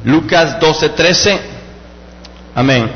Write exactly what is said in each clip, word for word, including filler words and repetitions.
Lucas doce trece. Amén.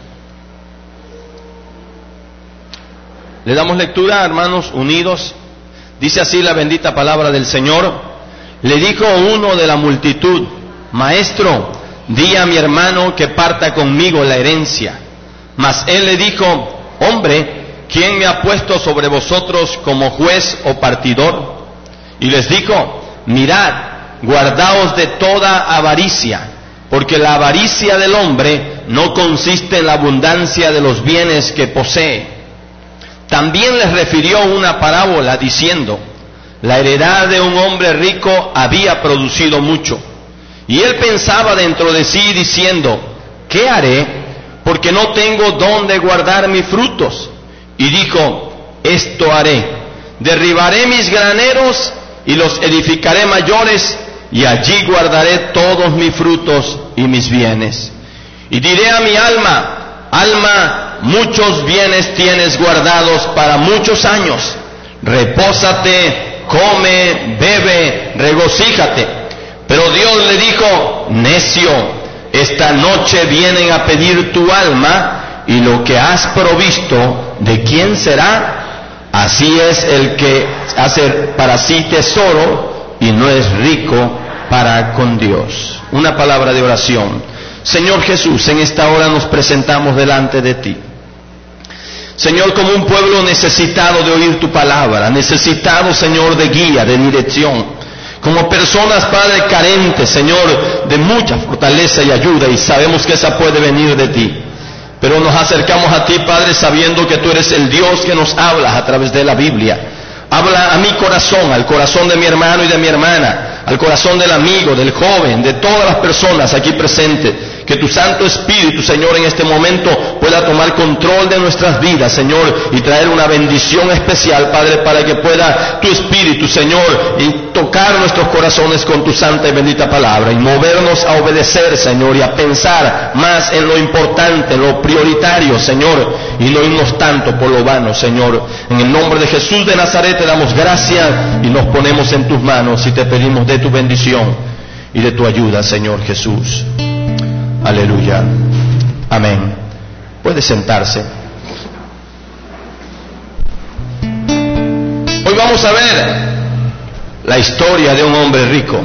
Le damos lectura, hermanos, unidos. Dice así la bendita palabra del Señor. Le dijo uno de la multitud: Maestro, di a mi hermano que parta conmigo la herencia. Mas él le dijo: Hombre, ¿quién me ha puesto sobre vosotros como juez o partidor? Y les dijo: Mirad, guardaos de toda avaricia, porque la avaricia del hombre no consiste en la abundancia de los bienes que posee. También les refirió una parábola diciendo: La heredad de un hombre rico había producido mucho. Y él pensaba dentro de sí diciendo: ¿qué haré? Porque no tengo dónde guardar mis frutos. Y dijo: esto haré: derribaré mis graneros y los edificaré mayores, y allí guardaré todos mis frutos y mis bienes. Y diré a mi alma: alma, muchos bienes tienes guardados para muchos años. Repósate, come, bebe, regocíjate. Pero Dios le dijo: necio, esta noche vienen a pedir tu alma, y lo que has provisto, ¿de quién será? Así es el que hace para sí tesoro y no es rico para con Dios. Una palabra de oración. Señor Jesús, en esta hora nos presentamos delante de ti. Señor, como un pueblo necesitado de oír tu palabra, necesitado, Señor, de guía, de dirección. Como personas, Padre, carentes, Señor, de mucha fortaleza y ayuda, y sabemos que esa puede venir de ti. Pero nos acercamos a ti, Padre, sabiendo que tú eres el Dios que nos hablas a través de la Biblia. Habla a mi corazón, al corazón de mi hermano y de mi hermana, al corazón del amigo, del joven, de todas las personas aquí presentes. Que tu Santo Espíritu, Señor, en este momento pueda tomar control de nuestras vidas, Señor, y traer una bendición especial, Padre, para que pueda tu Espíritu, Señor, y tocar nuestros corazones con tu santa y bendita palabra, y movernos a obedecer, Señor, y a pensar más en lo importante, en lo prioritario, Señor, y no irnos tanto por lo vano, Señor. En el nombre de Jesús de Nazaret te damos gracias y nos ponemos en tus manos y te pedimos de tu bendición y de tu ayuda, Señor Jesús. Aleluya. Amén. Puede sentarse. Hoy vamos a ver la historia de un hombre rico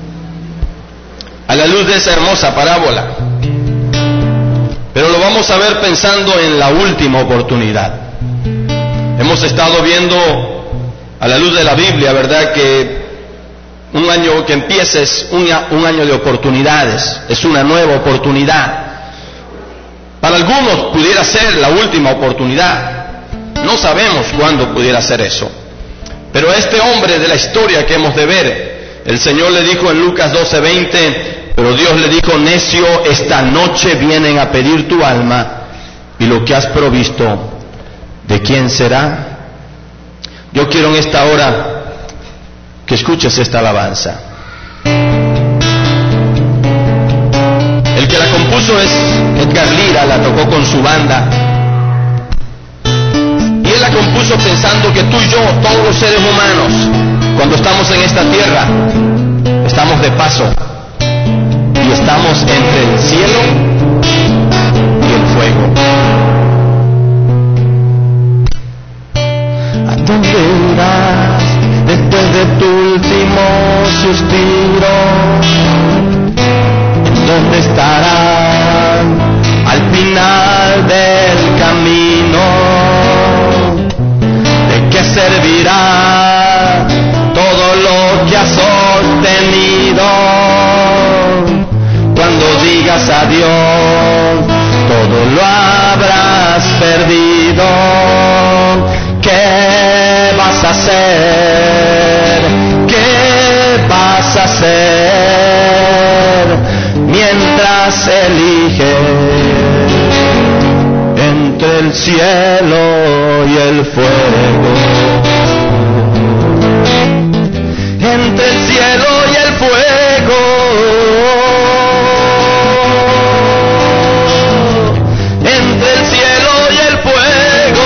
a la luz de esa hermosa parábola. Pero lo vamos a ver pensando en la última oportunidad. Hemos estado viendo a la luz de la Biblia, ¿verdad?, que un año que empieza es un, un año de oportunidades, es una nueva oportunidad. Para algunos pudiera ser la última oportunidad, no sabemos cuándo pudiera ser eso. Pero a este hombre de la historia que hemos de ver, el Señor le dijo en Lucas doce veinte, pero Dios le dijo: necio, esta noche vienen a pedir tu alma, y lo que has provisto, ¿de quién será? Yo quiero en esta hora que escuches esta alabanza. El que la compuso es Edgar Lira, la tocó con su banda. Y él la compuso pensando que tú y yo, todos los seres humanos, cuando estamos en esta tierra, estamos de paso. Y estamos entre el cielo y el fuego. ¿A dónde irás después de tu último suspiro? ¿En dónde estarán al final del camino? ¿De qué servirá todo lo que has sostenido? Cuando digas adiós, todo lo habrás perdido. ¿Qué vas a hacer? ¿Qué vas a hacer mientras eliges entre el cielo y el fuego? Entre el cielo y el fuego. Entre el cielo y el fuego.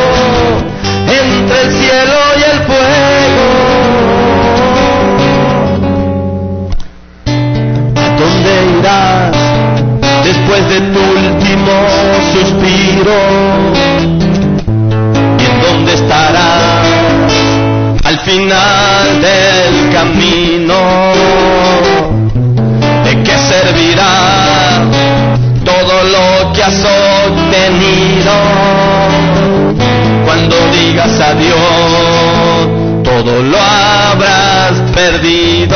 Entre el cielo y el fuego. final del camino. ¿De qué servirá todo lo que has obtenido cuando digas adiós? Todo lo habrás perdido.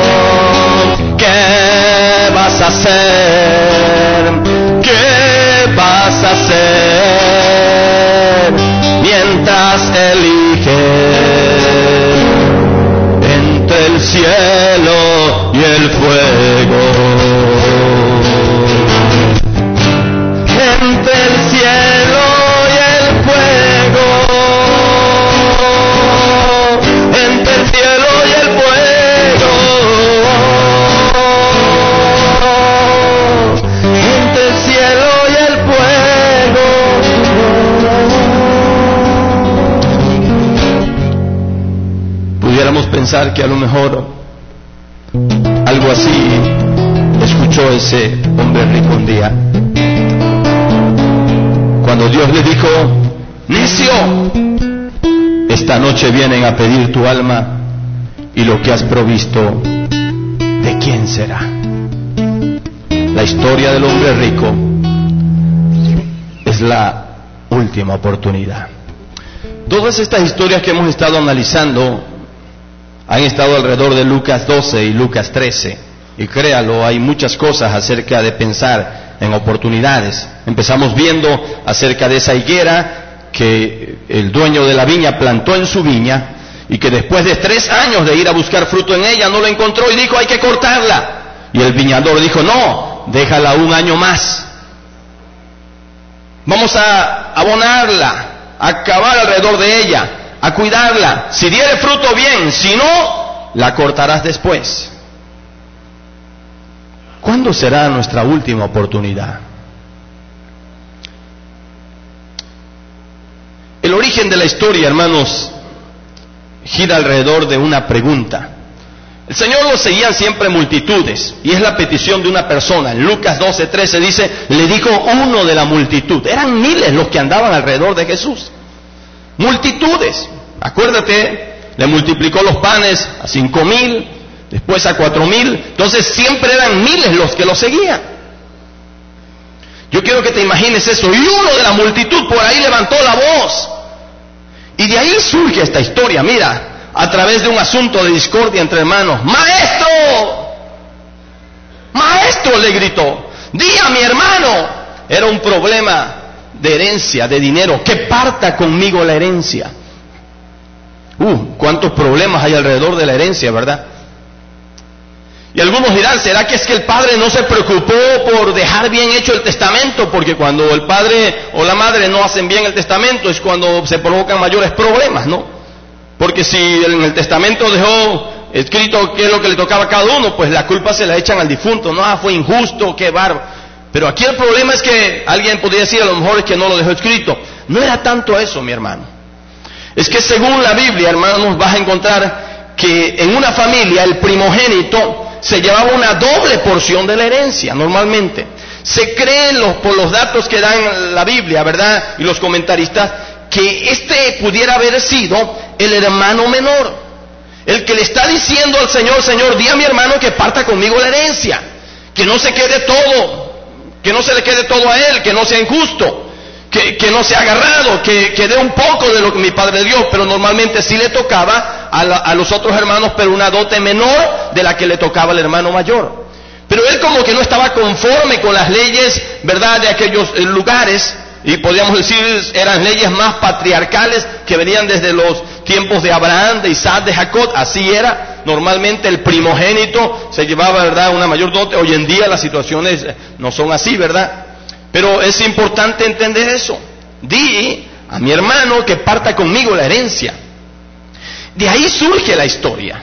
¿Qué vas a hacer? ¿Qué vas a hacer mientras eliges entre el cielo y el fuego? Entre el cielo y el fuego. Entre el cielo y el fuego. Entre el cielo y el fuego. Pudiéramos pensar que a lo mejor algo así escuchó ese hombre rico un día, cuando Dios le dijo: necio, esta noche vienen a pedir tu alma, y lo que has provisto, ¿de quién será? La historia del hombre rico es la última oportunidad. Todas estas historias que hemos estado analizando han estado alrededor de Lucas doce y Lucas trece, y créalo, hay muchas cosas acerca de pensar en oportunidades. Empezamos viendo acerca de esa higuera que el dueño de la viña plantó en su viña, y que después de tres años de ir a buscar fruto en ella no lo encontró y dijo: hay que cortarla. Y el viñador dijo: no, déjala un año más, vamos a abonarla, a acabar alrededor de ella, a cuidarla. Si diere fruto, bien; si no, la cortarás después. ¿Cuándo será nuestra última oportunidad? El origen de la historia, hermanos, gira alrededor de una pregunta. El Señor lo seguían siempre multitudes, y es la petición de una persona. En Lucas doce trece dice: le dijo uno de la multitud. Eran miles los que andaban alrededor de Jesús. Multitudes. Acuérdate, le multiplicó los panes a cinco mil, después a cuatro mil. Entonces siempre eran miles los que lo seguían. Yo quiero que te imagines eso. Y uno de la multitud por ahí levantó la voz. Y de ahí surge esta historia, mira, a través de un asunto de discordia entre hermanos. ¡Maestro! ¡Maestro!, le gritó, di a mi hermano. Era un problema de herencia, de dinero, que parta conmigo la herencia. Uh, cuántos problemas hay alrededor de la herencia, ¿verdad? Y algunos dirán: ¿será que es que el padre no se preocupó por dejar bien hecho el testamento? Porque cuando el padre o la madre no hacen bien el testamento es cuando se provocan mayores problemas, ¿no? Porque si en el testamento dejó escrito qué es lo que le tocaba a cada uno, pues la culpa se la echan al difunto. No, ah, fue injusto, qué bárbaro. Pero aquí el problema es que alguien podría decir: a lo mejor es que no lo dejó escrito. No era tanto eso, mi hermano. Es que según la Biblia, hermanos, vas a encontrar que en una familia el primogénito se llevaba una doble porción de la herencia, normalmente. Se cree los, por los datos que dan la Biblia, ¿verdad?, y los comentaristas, que este pudiera haber sido el hermano menor, el que le está diciendo al Señor: Señor, di a mi hermano que parta conmigo la herencia, que no se quede todo, que no se le quede todo a él, que no sea injusto, que, que no sea agarrado, que, que dé un poco de lo que mi padre dio. Pero normalmente sí le tocaba a, la, a los otros hermanos, pero una dote menor de la que le tocaba al hermano mayor. Pero él como que no estaba conforme con las leyes, ¿verdad?, de aquellos eh, lugares, y podríamos decir eran leyes más patriarcales que venían desde los tiempos de Abraham, de Isaac, de Jacob. Así era, normalmente el primogénito se llevaba, ¿verdad?, una mayor dote. Hoy en día las situaciones no son así, ¿verdad? Pero es importante entender eso. Di a mi hermano que parta conmigo la herencia. De ahí surge la historia.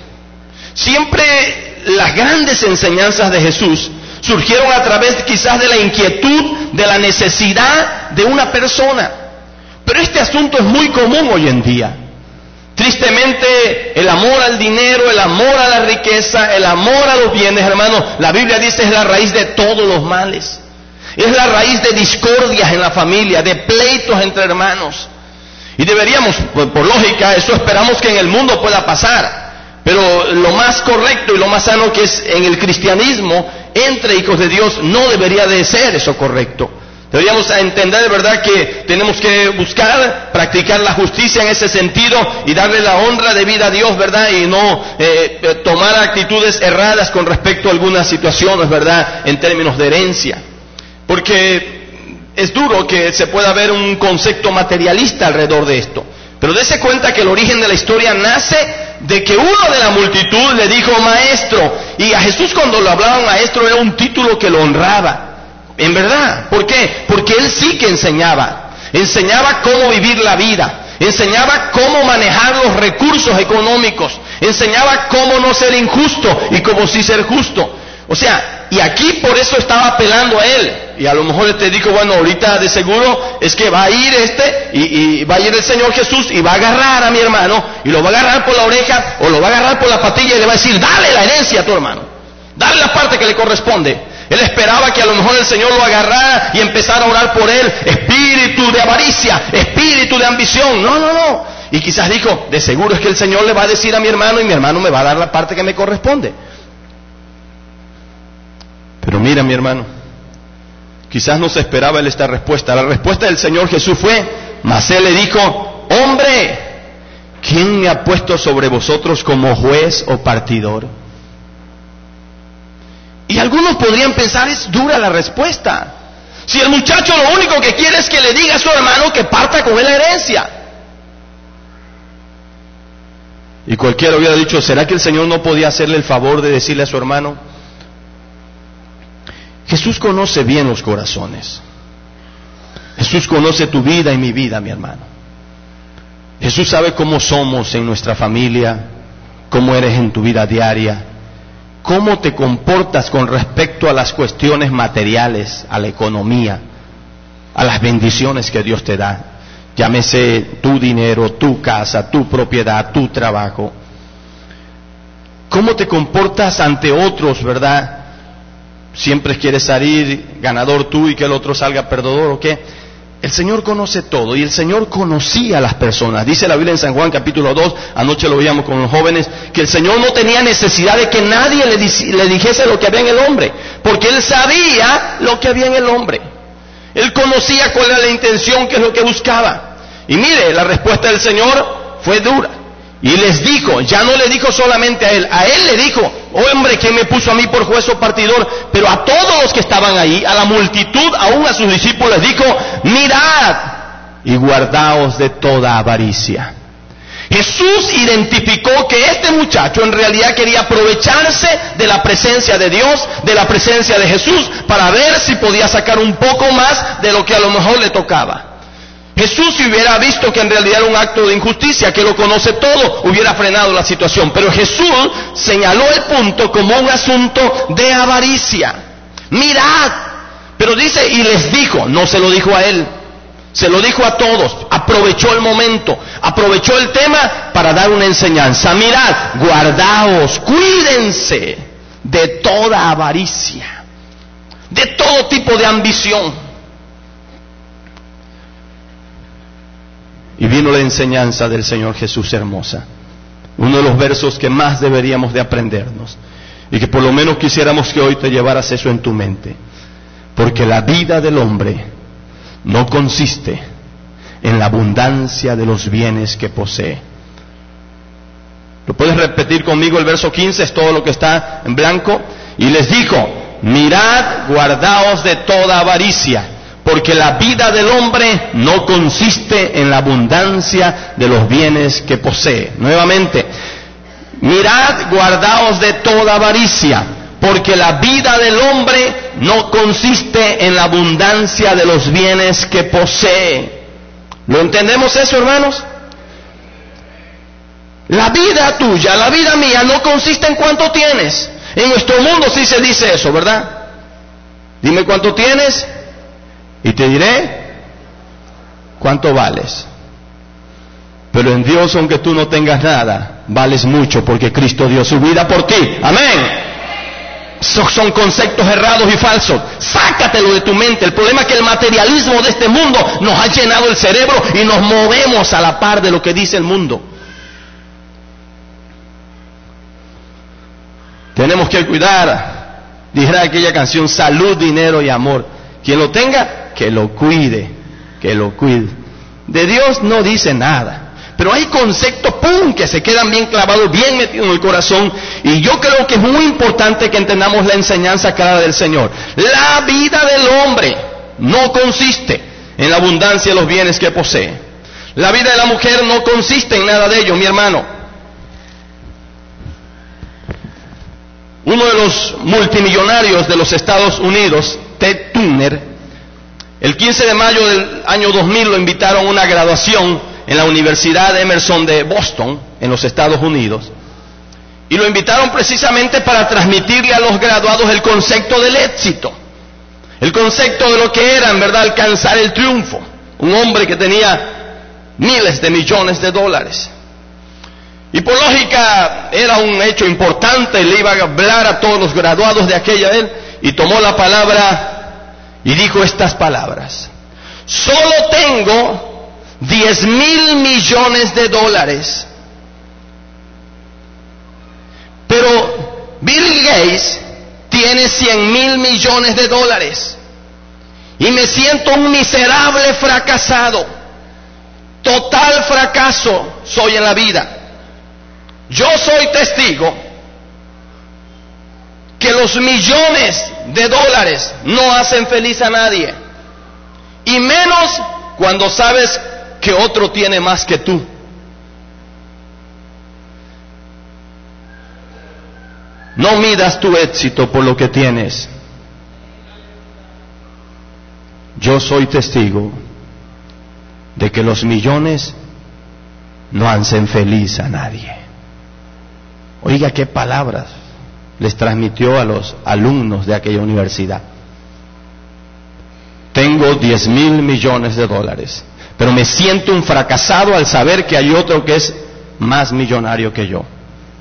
Siempre las grandes enseñanzas de Jesús surgieron a través quizás de la inquietud, de la necesidad de una persona. Pero este asunto es muy común hoy en día. Tristemente, el amor al dinero, el amor a la riqueza, el amor a los bienes, hermanos, la Biblia dice es la raíz de todos los males. Es la raíz de discordias en la familia, de pleitos entre hermanos. Y deberíamos, pues, por lógica, eso esperamos que en el mundo pueda pasar. Pero lo más correcto y lo más sano que es en el cristianismo, entre hijos de Dios, no debería de ser eso correcto. Deberíamos entender de verdad que tenemos que buscar, practicar la justicia en ese sentido y darle la honra de vida a Dios, ¿verdad? Y no eh, tomar actitudes erradas con respecto a algunas situaciones, ¿verdad? En términos de herencia. Porque es duro que se pueda ver un concepto materialista alrededor de esto. Pero dése cuenta que el origen de la historia nace de que uno de la multitud le dijo maestro. Y a Jesús cuando lo hablaban maestro era un título que lo honraba. En verdad, ¿por qué? Porque él sí que enseñaba, enseñaba cómo vivir la vida, enseñaba cómo manejar los recursos económicos, enseñaba cómo no ser injusto y cómo sí ser justo. O sea, y aquí por eso estaba apelando a él. Y a lo mejor te dijo, bueno, ahorita de seguro es que va a ir este, y, y va a ir el Señor Jesús y va a agarrar a mi hermano, y lo va a agarrar por la oreja, o lo va a agarrar por la patilla y le va a decir, dale la herencia a tu hermano, dale la parte que le corresponde. Él esperaba que a lo mejor el Señor lo agarrara y empezara a orar por él. Espíritu de avaricia, espíritu de ambición. No, no, no. Y quizás dijo, de seguro es que el Señor le va a decir a mi hermano y mi hermano me va a dar la parte que me corresponde. Pero mira, mi hermano, quizás no se esperaba él esta respuesta. La respuesta del Señor Jesús fue, mas él le dijo, hombre, ¿quién me ha puesto sobre vosotros como juez o partidor? Y algunos podrían pensar, es dura la respuesta. Si el muchacho lo único que quiere es que le diga a su hermano que parta con él la herencia. Y cualquiera hubiera dicho, ¿será que el Señor no podía hacerle el favor de decirle a su hermano? Jesús conoce bien los corazones. Jesús conoce tu vida y mi vida, mi hermano. Jesús sabe cómo somos en nuestra familia, cómo eres en tu vida diaria. ¿Cómo te comportas con respecto a las cuestiones materiales, a la economía, a las bendiciones que Dios te da? Llámese tu dinero, tu casa, tu propiedad, tu trabajo. ¿Cómo te comportas ante otros, verdad? Siempre quieres salir ganador tú y que el otro salga perdedor, ¿o qué? El Señor conoce todo, y el Señor conocía a las personas. Dice la Biblia en San Juan capítulo dos, anoche lo veíamos con los jóvenes, que el Señor no tenía necesidad de que nadie le, le dijese lo que había en el hombre, porque Él sabía lo que había en el hombre. Él conocía cuál era la intención, qué es lo que buscaba. Y mire, la respuesta del Señor fue dura. Y les dijo, ya no le dijo solamente a él, a él le dijo, hombre, ¿quién me puso a mí por juez o partidor? Pero a todos los que estaban ahí, a la multitud, aún a sus discípulos, les dijo, mirad y guardaos de toda avaricia. Jesús identificó que este muchacho en realidad quería aprovecharse de la presencia de Dios, de la presencia de Jesús, para ver si podía sacar un poco más de lo que a lo mejor le tocaba. Jesús, si hubiera visto que en realidad era un acto de injusticia, que lo conoce todo, hubiera frenado la situación. Pero Jesús señaló el punto como un asunto de avaricia. Mirad, pero dice, y les dijo, no se lo dijo a él, se lo dijo a todos, aprovechó el momento, aprovechó el tema para dar una enseñanza. Mirad, guardaos, cuídense de toda avaricia, de todo tipo de ambición. Y vino la enseñanza del Señor Jesús hermosa. Uno de los versos que más deberíamos de aprendernos. Y que por lo menos quisiéramos que hoy te llevaras eso en tu mente. Porque la vida del hombre no consiste en la abundancia de los bienes que posee. ¿Lo puedes repetir conmigo? El verso quince es todo lo que está en blanco. Y les dijo, mirad, guardaos de toda avaricia. Porque la vida del hombre no consiste en la abundancia de los bienes que posee. Nuevamente, mirad, guardaos de toda avaricia, porque la vida del hombre no consiste en la abundancia de los bienes que posee. ¿Lo entendemos eso, hermanos? La vida tuya, la vida mía, no consiste en cuánto tienes. En nuestro mundo sí se dice eso, ¿verdad? Dime cuánto tienes y te diré cuánto vales. Pero en Dios, aunque tú no tengas nada, vales mucho, porque Cristo dio su vida por ti. Amén. Esos son conceptos errados y falsos. Sácatelo de tu mente. El problema es que el materialismo de este mundo nos ha llenado el cerebro y nos movemos a la par de lo que dice el mundo. Tenemos que cuidar, dijera aquella canción, salud, dinero y amor. Quien lo tenga, que lo cuide, que lo cuide. De Dios no dice nada. Pero hay conceptos, ¡pum!, que se quedan bien clavados, bien metidos en el corazón. Y yo creo que es muy importante que entendamos la enseñanza clara del Señor. La vida del hombre no consiste en la abundancia de los bienes que posee. La vida de la mujer no consiste en nada de ello, mi hermano. Uno de los multimillonarios de los Estados Unidos, Ted Turner, el quince de mayo del año dos mil lo invitaron a una graduación en la Universidad Emerson de Boston, en los Estados Unidos, y lo invitaron precisamente para transmitirle a los graduados el concepto del éxito, el concepto de lo que era en verdad alcanzar el triunfo. Un hombre que tenía miles de millones de dólares, y por lógica era un hecho importante, le iba a hablar a todos los graduados de aquella él, y tomó la palabra y dijo estas palabras: solo tengo diez mil millones de dólares, pero Bill Gates tiene cien mil millones de dólares, y me siento un miserable fracasado, total fracaso soy en la vida. Yo soy testigo que los millones de dólares no hacen feliz a nadie, y menos cuando sabes que otro tiene más que tú. No midas tu éxito por lo que tienes. Yo soy testigo de que los millones no hacen feliz a nadie. Oiga qué palabras les transmitió a los alumnos de aquella universidad. Tengo diez mil millones de dólares, pero me siento un fracasado al saber que hay otro que es más millonario que yo.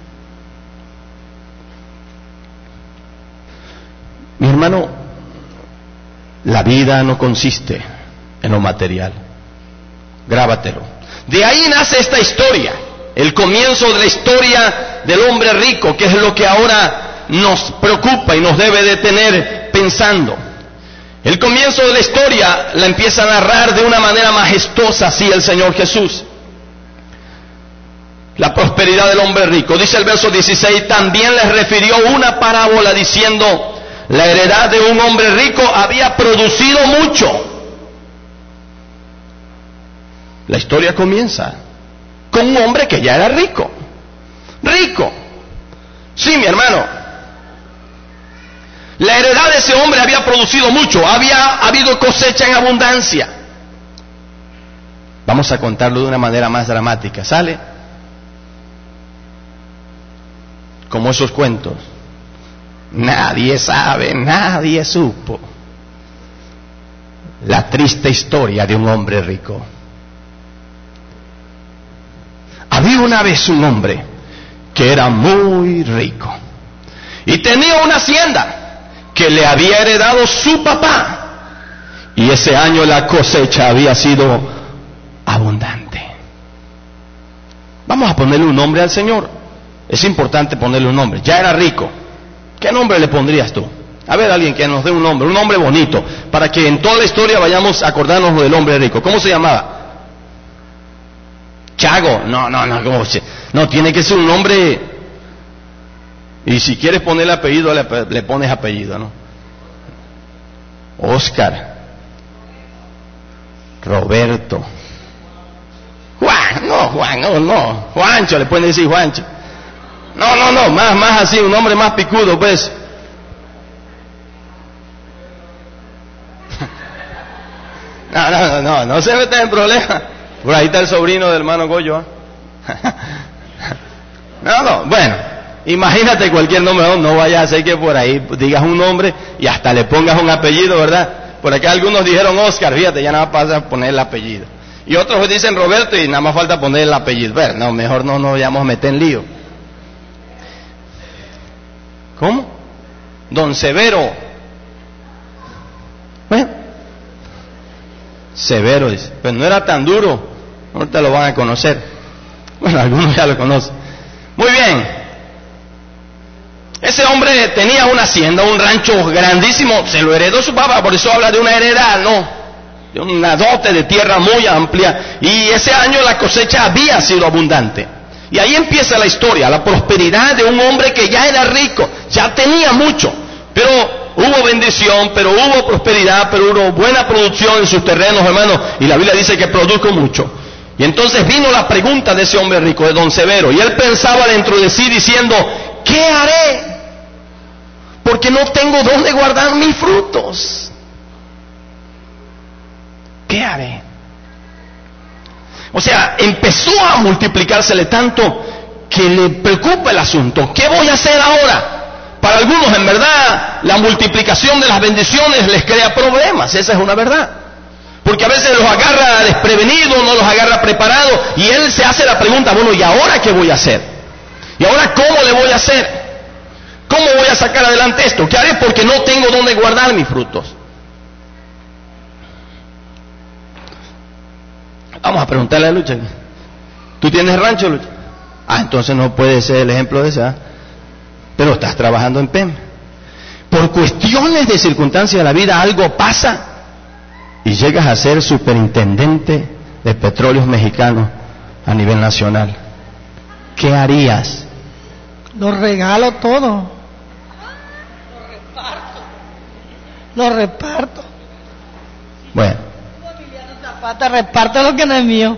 Mi hermano, la vida no consiste en lo material. Grábatelo. De ahí nace esta historia, el comienzo de la historia del hombre rico, que es lo que ahora nos preocupa y nos debe de tener pensando. El comienzo de la historia la empieza a narrar de una manera majestuosa así el Señor Jesús. La prosperidad del hombre rico. Dice el verso dieciséis, también les refirió una parábola diciendo, la heredad de un hombre rico había producido mucho. La historia comienza con un hombre que ya era rico. Rico. Sí, mi hermano. La heredad de ese hombre había producido mucho, había habido cosecha en abundancia. Vamos a contarlo de una manera más dramática, ¿sale? Como esos cuentos. Nadie sabe, nadie supo la triste historia de un hombre rico. Había una vez un hombre que era muy rico y tenía una hacienda que le había heredado su papá, y ese año la cosecha había sido abundante. Vamos a ponerle un nombre al Señor. Es importante ponerle un nombre. Ya era rico. ¿Qué nombre le pondrías tú? A ver, alguien que nos dé un nombre, un nombre bonito, para que en toda la historia vayamos a acordarnos del hombre rico. ¿Cómo se llamaba? Chago. No, no, no, ¿cómo se? No, tiene que ser un nombre. Y si quieres ponerle apellido, le, le pones apellido, ¿no? Oscar, Roberto, Juan, no, Juan, no, no, Juancho, le pueden decir Juancho. No, no, no, más, más así, un nombre más picudo, pues. No, no, no, no, no se metan en problemas. Por ahí está el sobrino del hermano Goyo, ¿eh? No, no, bueno. Imagínate cualquier nombre, no, no vaya a ser que por ahí digas un nombre y hasta le pongas un apellido, ¿verdad? Por acá algunos dijeron Oscar, fíjate, ya nada más pasa poner el apellido. Y otros dicen Roberto y nada más falta poner el apellido. Bueno, no, mejor no nos vayamos a meter en lío. ¿Cómo? Don Severo. Bueno, Severo dice, pues no era tan duro, ahorita lo van a conocer. Bueno, algunos ya lo conocen. Muy bien. Ese hombre tenía una hacienda, un rancho grandísimo, se lo heredó su papá, por eso habla de una heredad, no, de una dote de tierra muy amplia, y ese año la cosecha había sido abundante. Y ahí empieza la historia, la prosperidad de un hombre que ya era rico, ya tenía mucho, pero hubo bendición, pero hubo prosperidad, pero hubo buena producción en sus terrenos, hermanos, y la Biblia dice que produjo mucho. Y entonces vino la pregunta de ese hombre rico, de don Severo, y él pensaba dentro de sí diciendo, ¿qué haré? Porque no tengo dónde guardar mis frutos. ¿Qué haré? O sea, empezó a multiplicársele tanto que le preocupa el asunto. ¿Qué voy a hacer ahora? Para algunos, en verdad, la multiplicación de las bendiciones les crea problemas. Esa es una verdad. Porque a veces los agarra desprevenidos, no los agarra preparados, y él se hace la pregunta, bueno, ¿y ahora qué voy a hacer? ¿Y ahora cómo le voy a hacer? ¿Cómo voy a sacar adelante esto? ¿Qué haré? Porque no tengo dónde guardar mis frutos. Vamos a preguntarle a Lucha. ¿Tú tienes rancho, Lucha? Ah, entonces no puede ser el ejemplo de esa. Pero estás trabajando en P E M. Por cuestiones de circunstancias de la vida algo pasa y llegas a ser superintendente de Petróleos Mexicanos a nivel nacional. ¿Qué harías? Lo regalo todo. Lo reparto. Lo reparto. Bueno. Zapata, reparto lo que no es mío.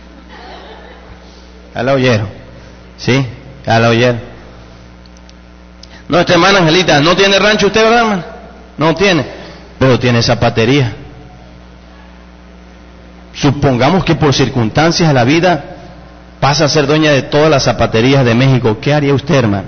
¿Ya la oyeron? ¿Sí? ¿Ya la oyeron? Nuestra hermana Angelita, ¿no tiene rancho usted, verdad, hermano? No tiene, pero tiene zapatería. Supongamos que por circunstancias de la vida pasa a ser dueña de todas las zapaterías de México. ¿Qué haría usted, hermano?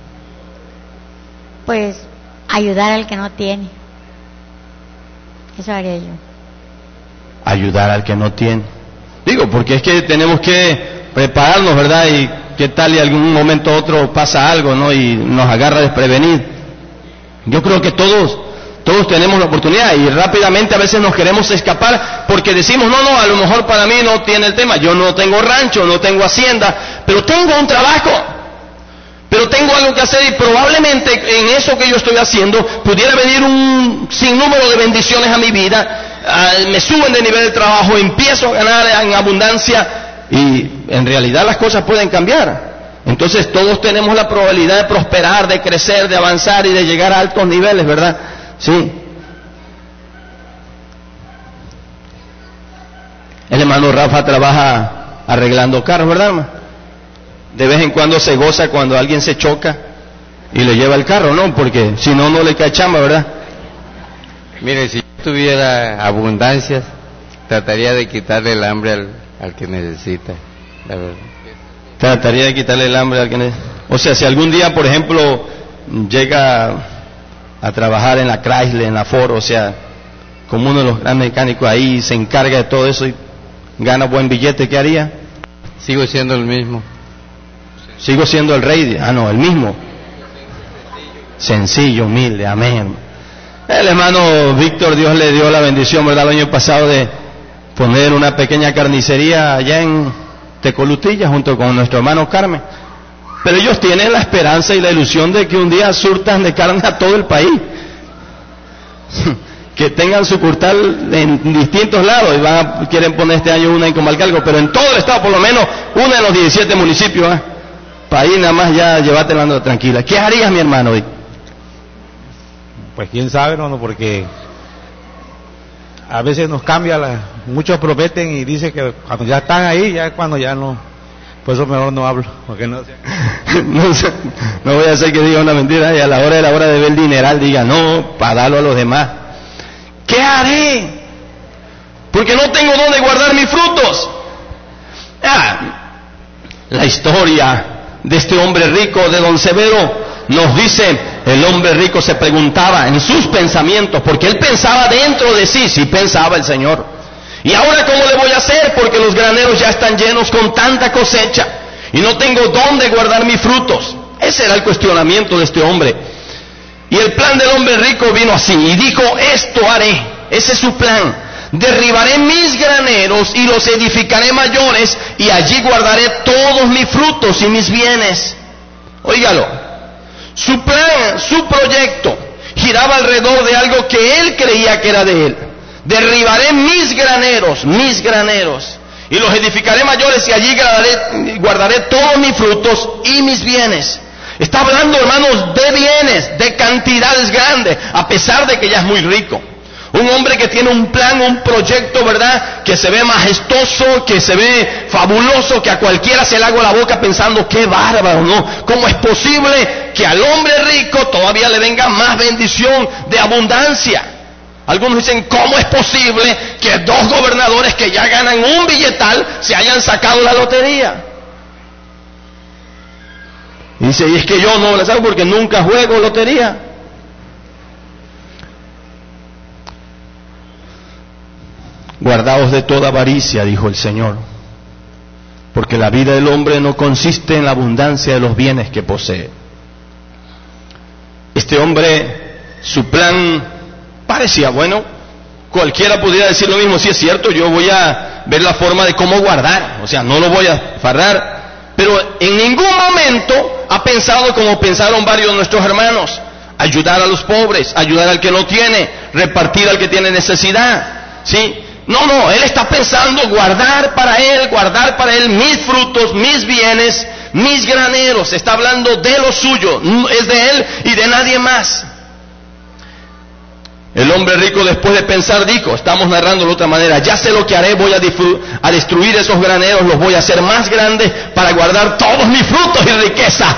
Pues ayudar al que no tiene. Eso haría yo. Ayudar al que no tiene. Digo, porque es que tenemos que prepararnos, ¿verdad? Y qué tal y algún momento u otro pasa algo, ¿no? Y nos agarra desprevenido. Yo creo que todos, todos tenemos la oportunidad y rápidamente a veces nos queremos escapar porque decimos, no, no, a lo mejor para mí no tiene el tema. Yo no tengo rancho, no tengo hacienda, pero tengo un trabajo. Pero tengo algo que hacer y probablemente en eso que yo estoy haciendo pudiera venir un sinnúmero de bendiciones a mi vida. Uh, me suben de nivel de trabajo, empiezo a ganar en abundancia y en realidad las cosas pueden cambiar. Entonces todos tenemos la probabilidad de prosperar, de crecer, de avanzar y de llegar a altos niveles, ¿verdad? Sí. El hermano Rafa trabaja arreglando carros, ¿verdad, hermano? De vez en cuando se goza cuando alguien se choca y le lleva el carro, ¿no? Porque si no, no le cae chamba, ¿verdad? Mire, si yo tuviera abundancias, trataría de quitarle el hambre al, al que necesita, la verdad. Trataría de quitarle el hambre al que necesita. O sea, si algún día, por ejemplo, llega a trabajar en la Chrysler, en la Ford, o sea, como uno de los grandes mecánicos ahí, se encarga de todo eso y gana buen billete, ¿qué haría? Sigo siendo el mismo. Sigo siendo el rey, ah no, el mismo. Sencillo, humilde, amén. El hermano Víctor, Dios le dio la bendición, ¿verdad?, el año pasado de poner una pequeña carnicería allá en Tecolutilla junto con nuestro hermano Carmen. Pero ellos tienen la esperanza y la ilusión de que un día surtan de carne a todo el país. Que tengan sucursal en distintos lados y van a, quieren poner este año una en Comalcalco, pero en todo el estado por lo menos una de los diecisiete municipios, ¿eh? Para ahí nada más ya llevártela tranquila. ¿Qué harías, mi hermano, hoy? Pues quién sabe, no, no, porque a veces nos cambia, la, muchos prometen y dicen que cuando ya están ahí, ya es cuando ya no, por eso mejor no hablo, porque no, no, no voy a hacer que diga una mentira y a la hora de la hora de ver el dineral diga, no, para darlo a los demás. ¿Qué haré? Porque no tengo dónde guardar mis frutos. Ah, la historia de este hombre rico, de don Severo, nos dice, el hombre rico se preguntaba en sus pensamientos, porque él pensaba dentro de sí, sí pensaba el Señor. ¿Y ahora cómo le voy a hacer? Porque los graneros ya están llenos con tanta cosecha y no tengo dónde guardar mis frutos. Ese era el cuestionamiento de este hombre. Y el plan del hombre rico vino así, y dijo, esto haré, ese es su plan. Derribaré mis graneros y los edificaré mayores, y allí guardaré todos mis frutos y mis bienes. Óigalo, su plan plan, su proyecto, giraba alrededor de algo que él creía que era de él. Derribaré mis graneros, mis graneros, y los edificaré mayores, y allí guardaré, guardaré todos mis frutos y mis bienes. Está hablando, hermanos, de bienes, de cantidades grandes, a pesar de que ya es muy rico. Un hombre que tiene un plan, un proyecto, ¿verdad?, que se ve majestuoso, que se ve fabuloso, que a cualquiera se le haga la boca pensando, qué bárbaro, ¿no? ¿Cómo es posible que al hombre rico todavía le venga más bendición de abundancia? Algunos dicen, ¿cómo es posible que dos gobernadores que ya ganan un billetal se hayan sacado la lotería? Y dice, y es que yo no la saco porque nunca juego lotería. Guardaos de toda avaricia, dijo el Señor, porque la vida del hombre no consiste en la abundancia de los bienes que posee. Este hombre, su plan parecía bueno. Cualquiera pudiera decir lo mismo, sí es cierto, yo voy a ver la forma de cómo guardar, o sea, no lo voy a farrar, pero en ningún momento ha pensado como pensaron varios de nuestros hermanos: ayudar a los pobres, ayudar al que no tiene, repartir al que tiene necesidad, ¿sí? No, no, él está pensando guardar para él, guardar para él mis frutos, mis bienes, mis graneros. Está hablando de lo suyo, es de él y de nadie más. El hombre rico, después de pensar, dijo, estamos narrando de otra manera, ya sé lo que haré, voy a, a destruir esos graneros, los voy a hacer más grandes para guardar todos mis frutos y riqueza.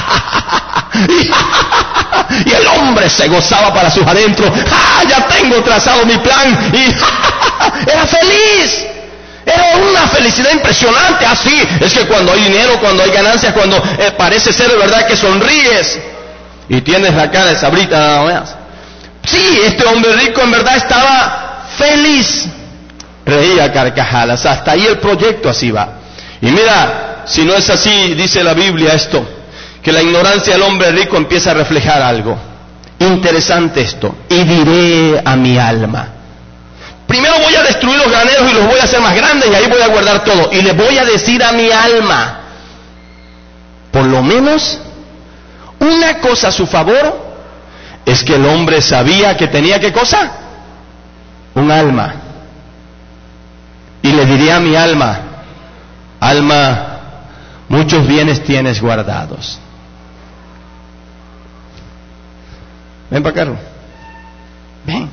Y el hombre se gozaba para sus adentros. ¡Ah, ya tengo trazado mi plan! Y era feliz. Era una felicidad impresionante. Así es que cuando hay dinero, cuando hay ganancias, cuando eh, parece ser de verdad que sonríes y tienes la cara de sabrita nada más. Sí, este hombre rico en verdad estaba feliz. Reía carcajadas. Hasta ahí el proyecto así va. Y mira, si no es así, dice la Biblia esto, que la ignorancia del hombre rico empieza a reflejar algo. Interesante esto. Y diré a mi alma. Primero voy a destruir los graneros y los voy a hacer más grandes y ahí voy a guardar todo. Y le voy a decir a mi alma, por lo menos, una cosa a su favor, es que el hombre sabía que tenía, ¿qué cosa? Un alma. Y le diría a mi alma, alma, muchos bienes tienes guardados. Ven para acá, ven.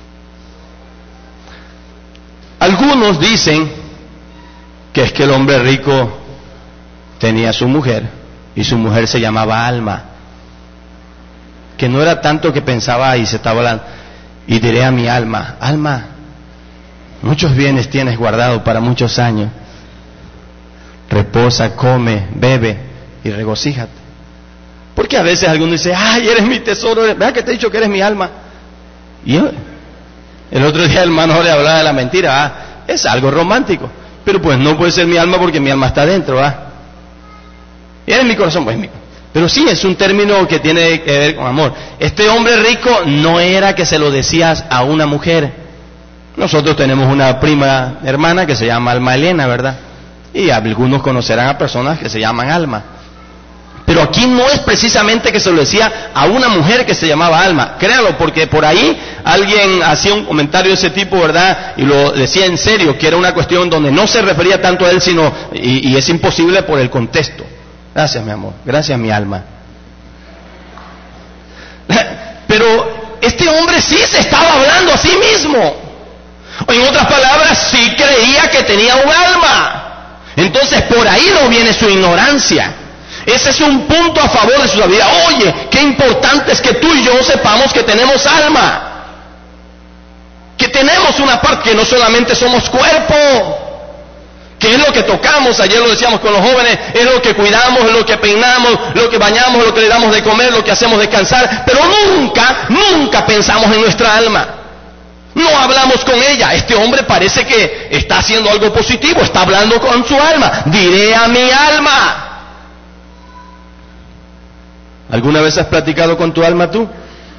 Algunos dicen que es que el hombre rico tenía su mujer y su mujer se llamaba Alma, que no era tanto que pensaba y se estaba hablando. Y diré a mi alma, alma, muchos bienes tienes guardado para muchos años. Reposa, come, bebe y regocíjate. Porque a veces alguno dice, ay, eres mi tesoro, ¿verdad que te he dicho que eres mi alma? Y yo, el otro día el hermano le hablaba de la mentira, ah, es algo romántico, pero pues no puede ser mi alma porque mi alma está dentro, ah. Y eres mi corazón, pues mi. Pero sí, es un término que tiene que ver con amor. Este hombre rico no era que se lo decías a una mujer. Nosotros tenemos una prima hermana que se llama Alma Elena, ¿verdad? Y algunos conocerán a personas que se llaman Alma. Pero aquí no es precisamente que se lo decía a una mujer que se llamaba Alma. Créalo, porque por ahí alguien hacía un comentario de ese tipo, ¿verdad? Y lo decía en serio, que era una cuestión donde no se refería tanto a él, sino, y, y es imposible por el contexto. Gracias, mi amor. Gracias, mi alma. Pero este hombre sí se estaba hablando a sí mismo. O en otras palabras, sí creía que tenía un alma. Entonces, por ahí no viene su ignorancia. Ese es un punto a favor de su vida. Oye, qué importante es que tú y yo sepamos que tenemos alma. Que tenemos una parte, que no solamente somos cuerpo. Que es lo que tocamos, ayer lo decíamos con los jóvenes, es lo que cuidamos, es lo que peinamos, lo que bañamos, lo que le damos de comer, lo que hacemos descansar, pero nunca, nunca pensamos en nuestra alma. No hablamos con ella. Este hombre parece que está haciendo algo positivo, está hablando con su alma. Diré a mi alma. ¿Alguna vez has platicado con tu alma tú?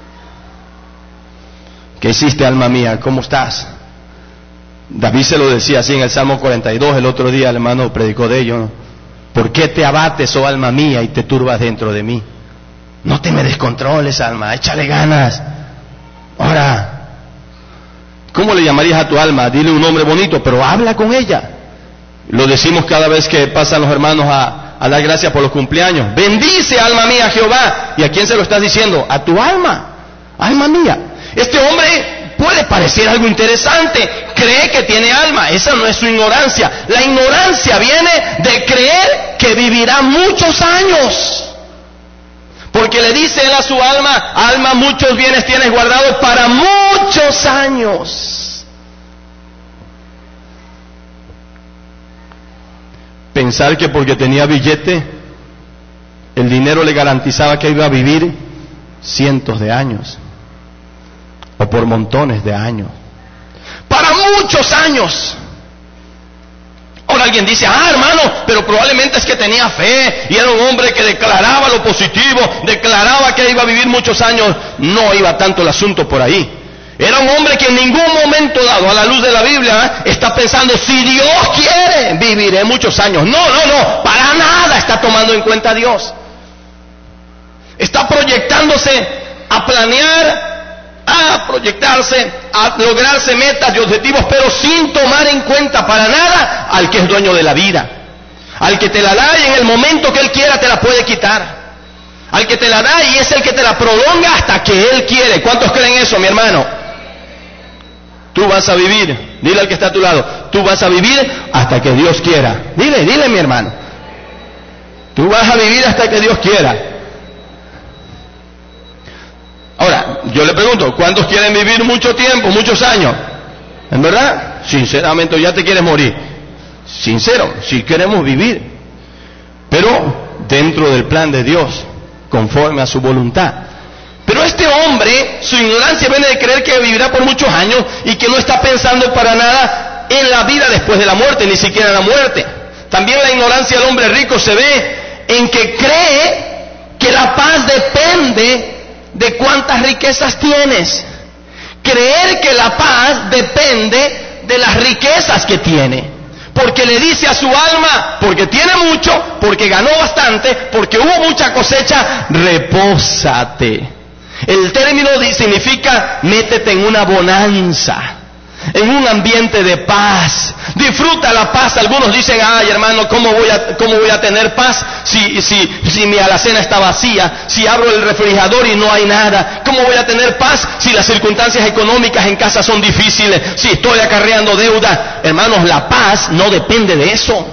¿Qué hiciste, alma mía? ¿Cómo estás? David se lo decía así en el Salmo cuarenta y dos, el otro día el hermano predicó de ello, ¿no? ¿Por qué te abates, oh alma mía, y te turbas dentro de mí? No te me descontroles, alma, échale ganas. Ahora, ¿cómo le llamarías a tu alma? Dile un nombre bonito, pero habla con ella. Lo decimos cada vez que pasan los hermanos a, a dar gracias por los cumpleaños. Bendice, alma mía, Jehová. ¿Y a quién se lo estás diciendo? A tu alma. Alma mía. Este hombre puede parecer algo interesante. Cree que tiene alma. Esa no es su ignorancia. La ignorancia viene de creer que vivirá muchos años. Porque le dice él a su alma: alma, muchos bienes tienes guardados para muchos años. Pensar que porque tenía billete, el dinero le garantizaba que iba a vivir cientos de años, o por montones de años, para muchos años. Ahora alguien dice: ah, hermano, pero probablemente es que tenía fe y era un hombre que declaraba lo positivo, declaraba que iba a vivir muchos años. No iba tanto el asunto por ahí. Era un hombre que en ningún momento dado, a la luz de la Biblia, ¿eh? está pensando: si Dios quiere, viviré muchos años. No, no, no, para nada está tomando en cuenta a Dios. Está proyectándose a planear, a proyectarse, a lograrse metas y objetivos, pero sin tomar en cuenta para nada al que es dueño de la vida, al que te la da y en el momento que Él quiera te la puede quitar, al que te la da y es el que te la prolonga hasta que Él quiere. ¿Cuántos creen eso, mi hermano? Tú vas a vivir, dile al que está a tu lado, tú vas a vivir hasta que Dios quiera. Dile, dile, mi hermano, tú vas a vivir hasta que Dios quiera. Ahora, yo le pregunto: ¿cuántos quieren vivir mucho tiempo, muchos años? ¿En verdad? Sinceramente, ya te quieres morir. Sincero, si queremos vivir, pero dentro del plan de Dios, conforme a su voluntad. Pero este hombre, su ignorancia viene de creer que vivirá por muchos años y que no está pensando para nada en la vida después de la muerte, ni siquiera en la muerte. También la ignorancia del hombre rico se ve en que cree que la paz depende de cuántas riquezas tienes. Creer que la paz depende de las riquezas que tiene. Porque le dice a su alma: porque tiene mucho, porque ganó bastante, porque hubo mucha cosecha, repósate. El término significa: métete en una bonanza, en un ambiente de paz. Disfruta la paz. Algunos dicen: ay, hermano, ¿cómo voy a, cómo voy a tener paz si, si, si mi alacena está vacía? Si abro el refrigerador y no hay nada. ¿Cómo voy a tener paz si las circunstancias económicas en casa son difíciles? Si estoy acarreando deuda. Hermanos, la paz no depende de eso.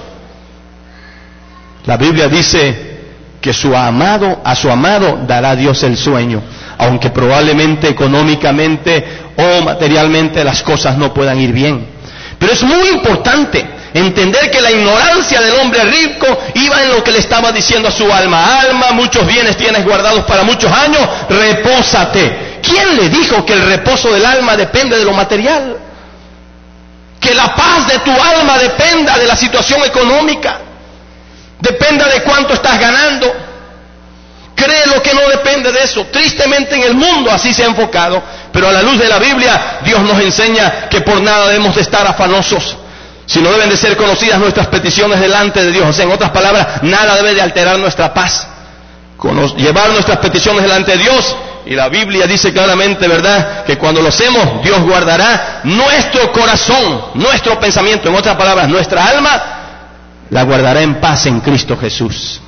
La Biblia dice que su amado, a su amado dará Dios el sueño, aunque probablemente económicamente o materialmente las cosas no puedan ir bien. Pero es muy importante entender que la ignorancia del hombre rico iba en lo que le estaba diciendo a su alma: alma, muchos bienes tienes guardados para muchos años, repósate. ¿Quién le dijo que el reposo del alma depende de lo material? Que la paz de tu alma dependa de la situación económica, dependa de cuánto estás ganando. Cree lo que no depende de eso. Tristemente en el mundo así se ha enfocado, pero a la luz de la Biblia Dios nos enseña que por nada debemos de estar afanosos, sino deben de ser conocidas nuestras peticiones delante de Dios. O sea, en otras palabras, nada debe de alterar nuestra paz. Cono- llevar nuestras peticiones delante de Dios, y la Biblia dice claramente, ¿verdad?, que cuando lo hacemos, Dios guardará nuestro corazón, nuestro pensamiento, en otras palabras, nuestra alma, la guardará en paz en Cristo Jesús.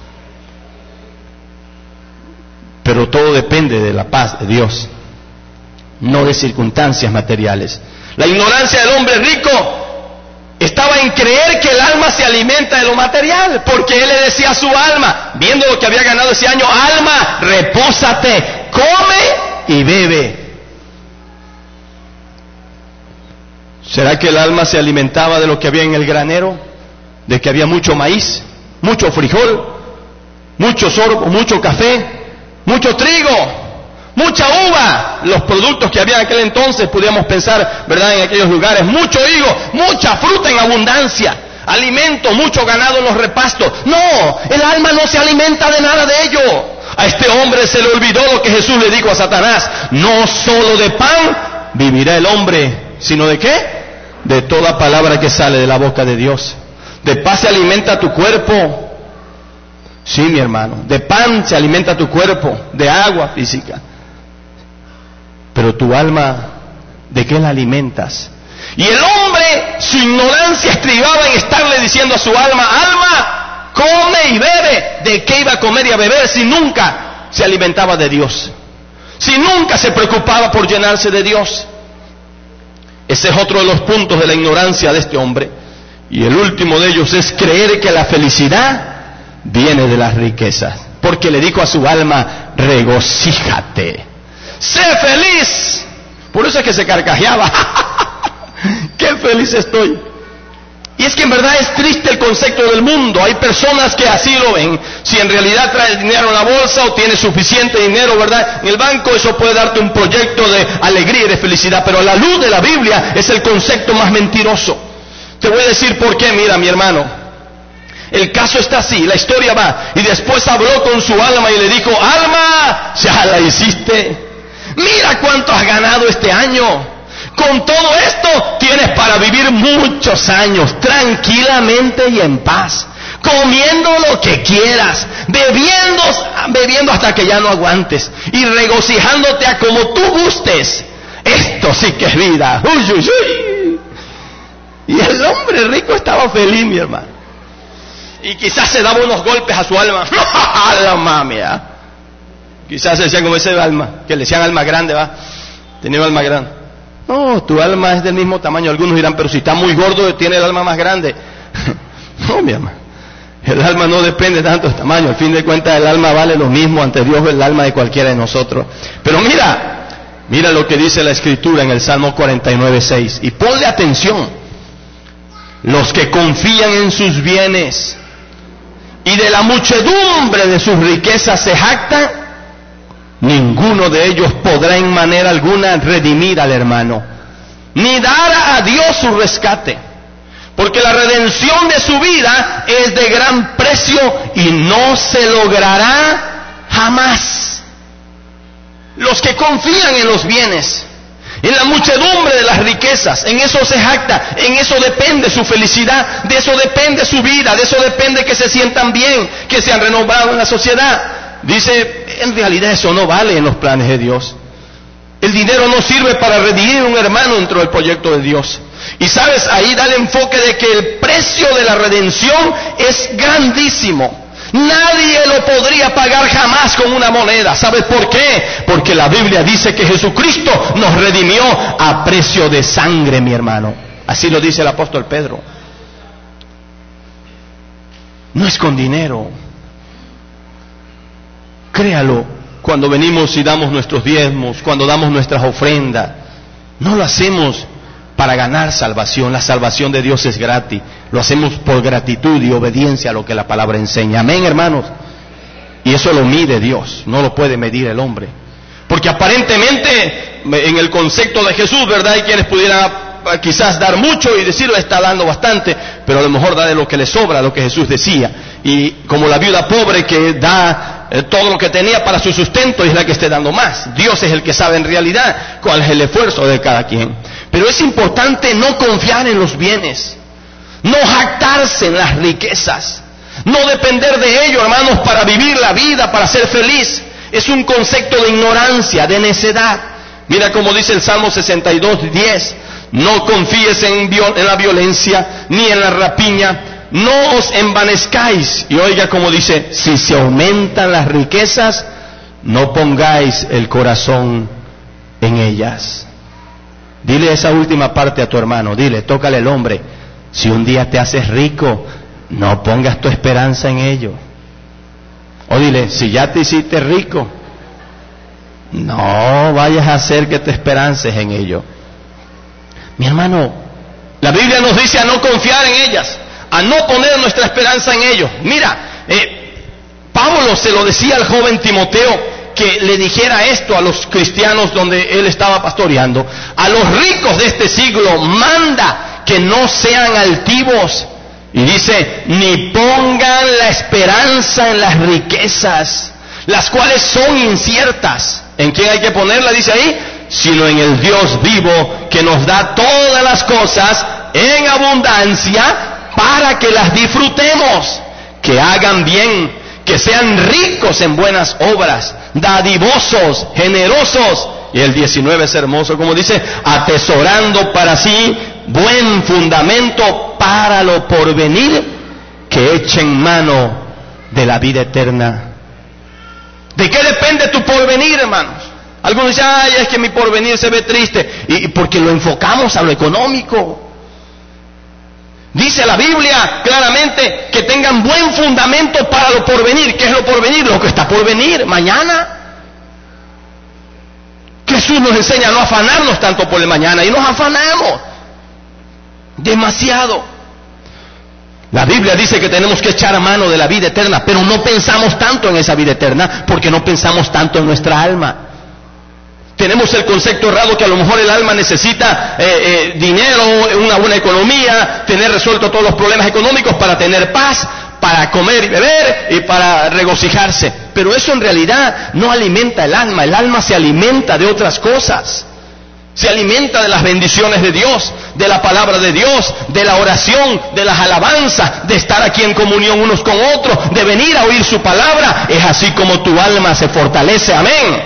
Pero todo depende de la paz de Dios, no de circunstancias materiales. La ignorancia del hombre rico estaba en creer que el alma se alimenta de lo material, porque él le decía a su alma, viendo lo que había ganado ese año: alma, repósate, come y bebe. ¿Será que el alma se alimentaba de lo que había en el granero? De que había mucho maíz, mucho frijol, mucho sorgo, mucho café, mucho trigo, mucha uva, los productos que había en aquel entonces, podíamos pensar, ¿verdad?, en aquellos lugares, mucho higo, mucha fruta en abundancia, alimento, mucho ganado en los repastos. No, el alma no se alimenta de nada de ello. A este hombre se le olvidó lo que Jesús le dijo a Satanás: no solo de pan vivirá el hombre, sino de ¿qué? De toda palabra que sale de la boca de Dios. De paz se alimenta tu cuerpo, Sí, mi hermano, de pan se alimenta tu cuerpo, de agua física. Pero tu alma, ¿de qué la alimentas? Y el hombre, su ignorancia estribaba en estarle diciendo a su alma: alma, come y bebe. ¿De qué iba a comer y a beber si nunca se alimentaba de Dios? Si nunca se preocupaba por llenarse de Dios. Ese es otro de los puntos de la ignorancia de este hombre. Y el último de ellos es creer que la felicidad viene de las riquezas. Porque le dijo a su alma: regocíjate, sé feliz. Por eso es que se carcajeaba. ¡Qué feliz estoy! Y es que en verdad es triste el concepto del mundo. Hay personas que así lo ven. Si en realidad trae dinero en la bolsa o tiene suficiente dinero, ¿verdad?, en el banco, eso puede darte un proyecto de alegría y de felicidad. Pero a la luz de la Biblia es el concepto más mentiroso. Te voy a decir por qué. Mira, mi hermano, el caso está así, la historia va. Y después habló con su alma y le dijo: alma, ya la hiciste. Mira cuánto has ganado este año. Con todo esto tienes para vivir muchos años, tranquilamente y en paz, comiendo lo que quieras, bebiendo, bebiendo hasta que ya no aguantes, y regocijándote a como tú gustes. Esto sí que es vida. Uy, uy, uy. Y el hombre rico estaba feliz, mi hermano. Y quizás se daba unos golpes a su alma. Alma mía. Quizás se decía como ese alma, que le decían alma grande, va. Tenía alma grande. No, tu alma es del mismo tamaño. Algunos dirán: pero si está muy gordo, tiene el alma más grande. No, mi alma. El alma no depende tanto del tamaño. Al fin de cuentas, el alma vale lo mismo ante Dios el alma de cualquiera de nosotros. Pero mira, mira lo que dice la Escritura en el Salmo cuarenta y nueve, seis. Y ponle atención. Los que confían en sus bienes y de la muchedumbre de sus riquezas se jactan, ninguno de ellos podrá en manera alguna redimir al hermano, ni dar a Dios su rescate, porque la redención de su vida es de gran precio y no se logrará jamás. Los que confían en los bienes, en la muchedumbre de las riquezas, en eso se jacta, en eso depende su felicidad, de eso depende su vida, de eso depende que se sientan bien, que se han renovado en la sociedad. Dice: en realidad eso no vale en los planes de Dios. El dinero no sirve para redimir a un hermano dentro del proyecto de Dios. Y sabes, ahí da el enfoque de que el precio de la redención es grandísimo. Nadie lo podría pagar jamás con una moneda. ¿Sabes por qué? Porque la Biblia dice que Jesucristo nos redimió a precio de sangre, mi hermano. Así lo dice el apóstol Pedro. No es con dinero. Créalo, cuando venimos y damos nuestros diezmos, cuando damos nuestras ofrendas, no lo hacemos para ganar salvación. La salvación de Dios es gratis. Lo hacemos por gratitud y obediencia a lo que la palabra enseña. Amén, hermanos. Y eso lo mide Dios, no lo puede medir el hombre. Porque aparentemente, en el concepto de Jesús, ¿verdad?, hay quienes pudieran quizás dar mucho y decir: está dando bastante, pero a lo mejor da de lo que le sobra, lo que Jesús decía. Y como la viuda pobre que da eh, todo lo que tenía para su sustento, es la que esté dando más. Dios es el que sabe en realidad cuál es el esfuerzo de cada quien. Pero es importante no confiar en los bienes, no jactarse en las riquezas, no depender de ello, hermanos, para vivir la vida, para ser feliz. Es un concepto de ignorancia, de necedad. Mira como dice el Salmo sesenta y dos, diez: no confíes en, viol- en la violencia, ni en la rapiña, no os envanezcáis. Y oiga como dice: si se aumentan las riquezas, no pongáis el corazón en ellas. Dile esa última parte a tu hermano, dile, tócale el hombre: si un día te haces rico, no pongas tu esperanza en ello. O dile: si ya te hiciste rico, no vayas a hacer que te esperances en ello. Mi hermano, la Biblia nos dice a no confiar en ellas, a no poner nuestra esperanza en ellos. Mira, eh, Pablo se lo decía al joven Timoteo, que le dijera esto a los cristianos donde él estaba pastoreando: a los ricos de este siglo manda que no sean altivos, y dice: ni pongan la esperanza en las riquezas, las cuales son inciertas. ¿En quién hay que ponerla? Dice ahí: sino en el Dios vivo, que nos da todas las cosas en abundancia para que las disfrutemos. Que hagan bien, que que sean ricos en buenas obras, dadivosos, generosos. Y el diecinueve es hermoso, como dice, atesorando para sí buen fundamento para lo porvenir, que echen mano de la vida eterna. ¿De qué depende tu porvenir, hermanos? Algunos dicen, ay, es que mi porvenir se ve triste, y porque lo enfocamos a lo económico. Dice la Biblia claramente que tengan buen fundamento para lo porvenir. ¿Qué es lo porvenir? Lo que está por venir mañana. Jesús nos enseña a no afanarnos tanto por el mañana, y nos afanamos demasiado. La Biblia dice que tenemos que echar mano de la vida eterna, pero no pensamos tanto en esa vida eterna porque no pensamos tanto en nuestra alma. Tenemos el concepto errado que a lo mejor el alma necesita eh, eh, dinero, una buena economía, tener resuelto todos los problemas económicos para tener paz, para comer y beber y para regocijarse. Pero eso en realidad no alimenta el alma. El alma se alimenta de otras cosas. Se alimenta de las bendiciones de Dios, de la palabra de Dios, de la oración, de las alabanzas, de estar aquí en comunión unos con otros, de venir a oír su palabra. Es así como tu alma se fortalece. Amén.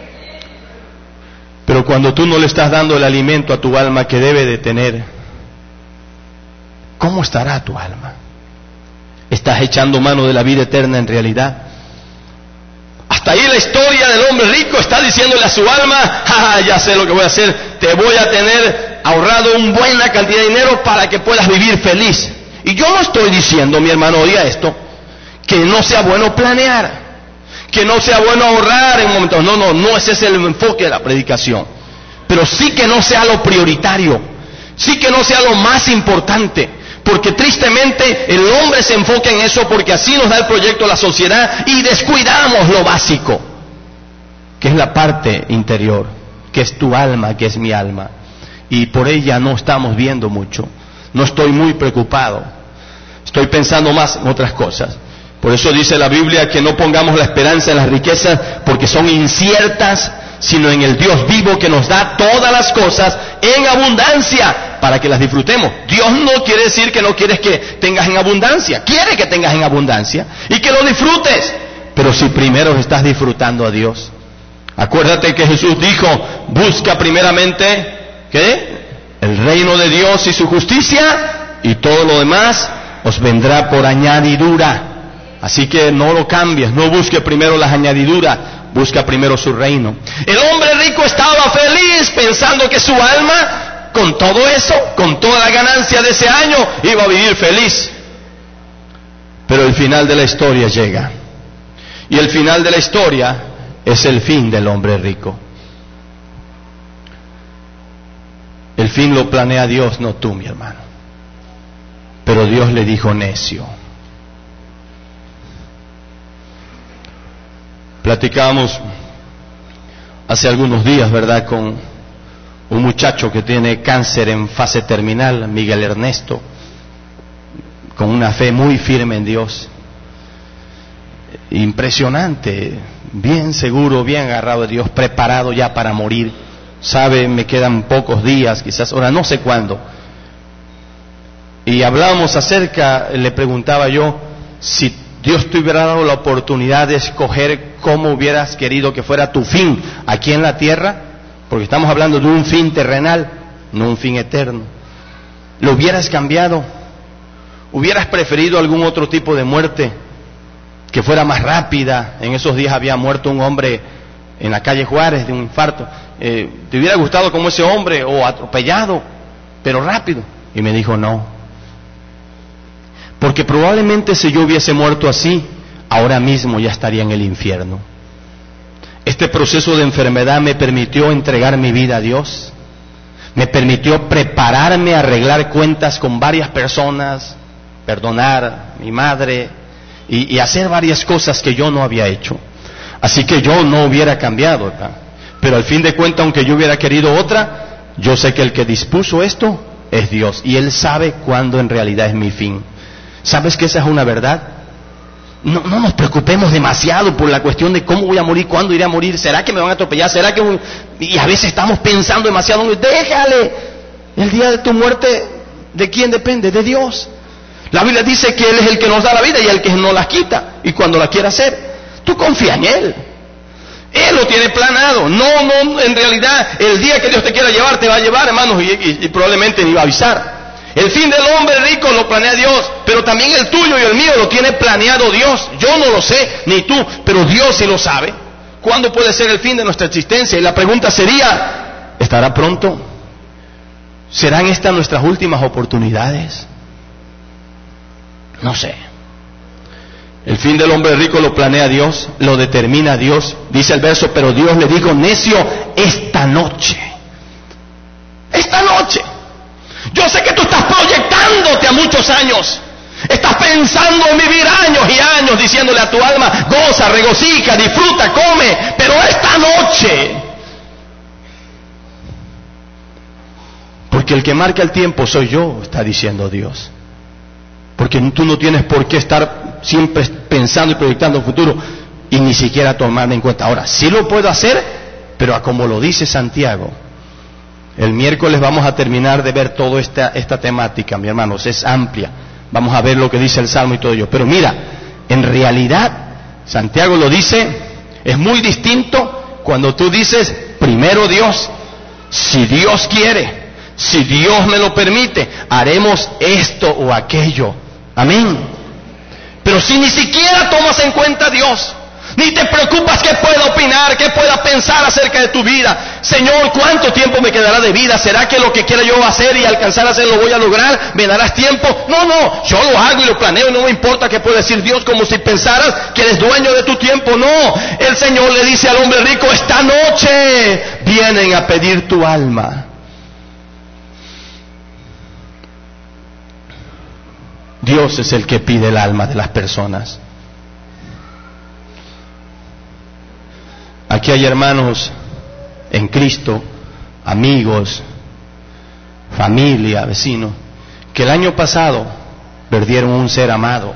Pero cuando tú no le estás dando el alimento a tu alma que debe de tener, ¿cómo estará tu alma? ¿Estás echando mano de la vida eterna en realidad? Hasta ahí la historia del hombre rico está diciéndole a su alma, ah, ya sé lo que voy a hacer, te voy a tener ahorrado una buena cantidad de dinero para que puedas vivir feliz. Y yo no estoy diciendo, mi hermano, oiga esto, que no sea bueno planear, que no sea bueno ahorrar en momentos. No, no, no ese es el enfoque de la predicación. Pero sí que no sea lo prioritario, sí que no sea lo más importante. Porque tristemente el hombre se enfoca en eso porque así nos da el proyecto a la sociedad y descuidamos lo básico, que es la parte interior, que es tu alma, que es mi alma. Y por ella no estamos viendo mucho. No estoy muy preocupado. Estoy pensando más en otras cosas. Por eso dice la Biblia que no pongamos la esperanza en las riquezas porque son inciertas, sino en el Dios vivo que nos da todas las cosas en abundancia para que las disfrutemos. Dios no quiere decir que no quieres que tengas en abundancia, quiere que tengas en abundancia y que lo disfrutes, pero si primero estás disfrutando a Dios. Acuérdate que Jesús dijo, busca primeramente, ¿qué? El reino de Dios y su justicia, y todo lo demás os vendrá por añadidura. Así que no lo cambies, no busque primero las añadiduras, busca primero su reino. El hombre rico estaba feliz pensando que su alma, con todo eso, con toda la ganancia de ese año, iba a vivir feliz. Pero el final de la historia llega. Y el final de la historia es el fin del hombre rico. El fin lo planea Dios, no tú, mi hermano. Pero Dios le dijo necio. Platicábamos hace algunos días, ¿verdad?, con un muchacho que tiene cáncer en fase terminal, Miguel Ernesto, con una fe muy firme en Dios. Impresionante, bien seguro, bien agarrado de Dios, preparado ya para morir. Sabe, me quedan pocos días, quizás, ahora no sé cuándo. Y hablábamos acerca, le preguntaba yo, si Dios te hubiera dado la oportunidad de escoger cómo hubieras querido que fuera tu fin aquí en la tierra, porque estamos hablando de un fin terrenal, no un fin eterno. ¿Lo hubieras cambiado? ¿Hubieras preferido algún otro tipo de muerte que fuera más rápida? En esos días había muerto un hombre en la calle Juárez de un infarto. Eh, ¿Te hubiera gustado como ese hombre, o atropellado, pero rápido? Y me dijo no. Porque probablemente si yo hubiese muerto así, ahora mismo ya estaría en el infierno. Este proceso de enfermedad me permitió entregar mi vida a Dios, me permitió prepararme a arreglar cuentas con varias personas, perdonar a mi madre y, y hacer varias cosas que yo no había hecho. Así que yo no hubiera cambiado, ¿verdad? Pero al fin de cuentas, aunque yo hubiera querido otra, yo sé que el que dispuso esto es Dios, y Él sabe cuándo en realidad es mi fin. ¿Sabes que esa es una verdad? No, no nos preocupemos demasiado por la cuestión de cómo voy a morir, cuándo iré a morir, será que me van a atropellar, será que... Y a veces estamos pensando demasiado. Déjale, el día de tu muerte, ¿de quién depende? De Dios. La Biblia dice que Él es el que nos da la vida y el que nos la quita, y cuando la quiera hacer, tú confía en Él. Él lo tiene planeado. No, no, en realidad, el día que Dios te quiera llevar, te va a llevar, hermanos, y, y, y probablemente ni va a avisar. El fin del hombre rico lo planea Dios, pero también el tuyo y el mío lo tiene planeado Dios. Yo no lo sé, ni tú, pero Dios sí lo sabe. ¿Cuándo puede ser el fin de nuestra existencia? Y la pregunta sería, ¿estará pronto? ¿Serán estas nuestras últimas oportunidades? No sé. El fin del hombre rico lo planea Dios, lo determina Dios. Dice el verso, pero Dios le dijo, necio, esta noche. Esta noche. Yo sé que tú estás proyectándote a muchos años. Estás pensando en vivir años y años diciéndole a tu alma, goza, regocija, disfruta, come. Pero esta noche. Porque el que marca el tiempo soy yo, está diciendo Dios. Porque tú no tienes por qué estar siempre pensando y proyectando el futuro y ni siquiera tomarme en cuenta. Ahora, sí lo puedo hacer, pero a como lo dice Santiago. El miércoles vamos a terminar de ver toda esta, esta temática, mi hermanos, es amplia. Vamos a ver lo que dice el Salmo y todo ello. Pero mira, en realidad, Santiago lo dice, es muy distinto cuando tú dices, primero Dios, si Dios quiere, si Dios me lo permite, haremos esto o aquello. Amén. Pero si ni siquiera tomas en cuenta a Dios, ni te preocupas qué pueda opinar, qué pueda pensar acerca de tu vida. Señor, ¿cuánto tiempo me quedará de vida? ¿Será que lo que quiera yo hacer y alcanzar a hacer lo voy a lograr? ¿Me darás tiempo? No, no, yo lo hago y lo planeo y no me importa qué pueda decir Dios, como si pensaras que eres dueño de tu tiempo. No, el Señor le dice al hombre rico, esta noche vienen a pedir tu alma. Dios es el que pide el alma de las personas. Aquí hay hermanos en Cristo, amigos, familia, vecinos, que el año pasado perdieron un ser amado.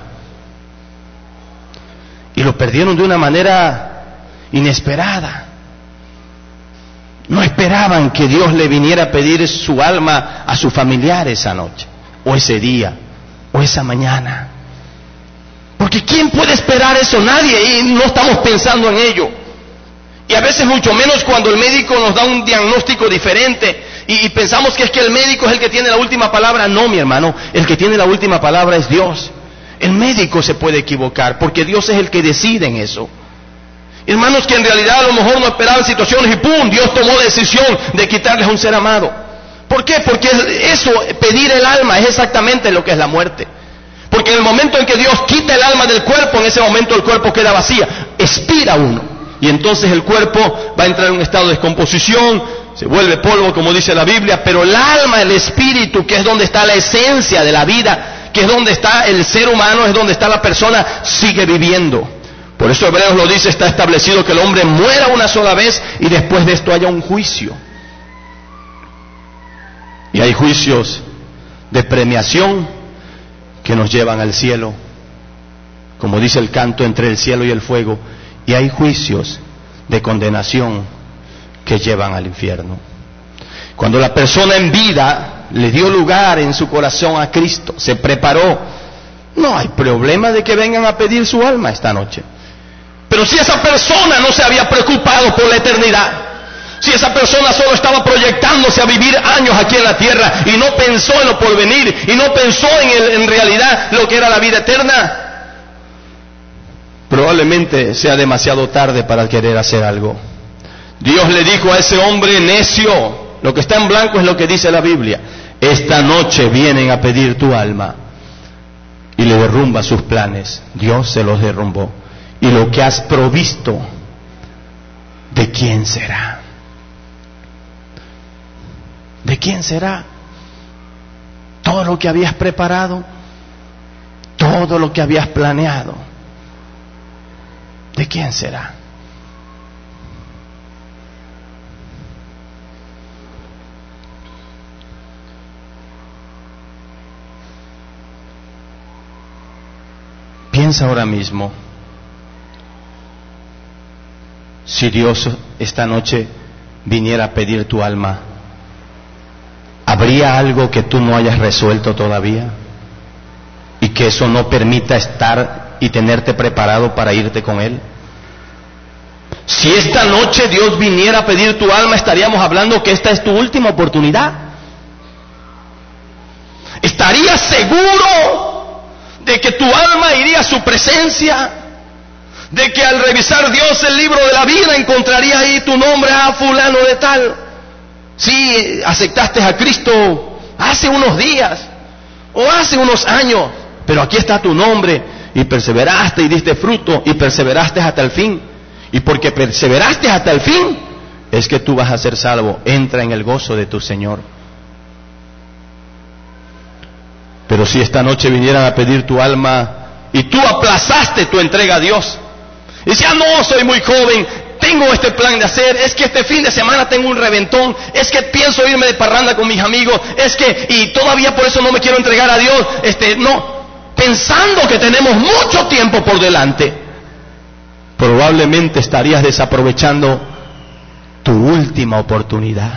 Y lo perdieron de una manera inesperada. No esperaban que Dios le viniera a pedir su alma a su familiar esa noche, o ese día, o esa mañana. Porque ¿quién puede esperar eso? Nadie, y no estamos pensando en ello. Y a veces mucho menos cuando el médico nos da un diagnóstico diferente y, y pensamos que es que el médico es el que tiene la última palabra. No, mi hermano, el que tiene la última palabra es Dios. El médico se puede equivocar porque Dios es el que decide en eso. Hermanos que en realidad a lo mejor no esperaban situaciones y ¡pum! Dios tomó la decisión de quitarles a un ser amado. ¿Por qué? Porque eso, pedir el alma, es exactamente lo que es la muerte. Porque en el momento en que Dios quita el alma del cuerpo, en ese momento el cuerpo queda vacía, expira uno. Y entonces el cuerpo va a entrar en un estado de descomposición, se vuelve polvo como dice la Biblia, pero el alma, el espíritu, que es donde está la esencia de la vida, que es donde está el ser humano, es donde está la persona, sigue viviendo. Por eso Hebreos lo dice, está establecido que el hombre muera una sola vez y después de esto haya un juicio. Y hay juicios de premiación que nos llevan al cielo, como dice el canto, entre el cielo y el fuego. Y hay juicios de condenación que llevan al infierno. Cuando la persona en vida le dio lugar en su corazón a Cristo, se preparó, no hay problema de que vengan a pedir su alma esta noche. Pero si esa persona no se había preocupado por la eternidad, si esa persona solo estaba proyectándose a vivir años aquí en la tierra y no pensó en lo porvenir y no pensó en, el, en realidad lo que era la vida eterna, probablemente sea demasiado tarde para querer hacer algo. Dios le dijo a ese hombre necio, lo que está en blanco es lo que dice la Biblia, esta noche vienen a pedir tu alma, y le derrumba sus planes. Dios se los derrumbó. Y lo que has provisto, ¿de quién será? ¿De quién será? Todo lo que habías preparado, todo lo que habías planeado, ¿de quién será? Piensa ahora mismo, si Dios esta noche viniera a pedir tu alma, ¿habría algo que tú no hayas resuelto todavía? Y que eso no permita estar y tenerte preparado para irte con Él. Si esta noche Dios viniera a pedir tu alma, estaríamos hablando que esta es tu última oportunidad. ¿Estarías seguro de que tu alma iría a su presencia? De que al revisar Dios el libro de la vida encontraría ahí tu nombre, a fulano de tal. Si aceptaste a Cristo hace unos días o hace unos años, pero aquí está tu nombre, y perseveraste y diste fruto y perseveraste hasta el fin. Y porque perseveraste hasta el fin, es que tú vas a ser salvo. Entra en el gozo de tu Señor. Pero si esta noche vinieran a pedir tu alma y tú aplazaste tu entrega a Dios, y decías, no, soy muy joven, tengo este plan de hacer, es que este fin de semana tengo un reventón, es que pienso irme de parranda con mis amigos, es que, y todavía por eso no me quiero entregar a Dios, este, no, pensando que tenemos mucho tiempo por delante, probablemente estarías desaprovechando tu última oportunidad.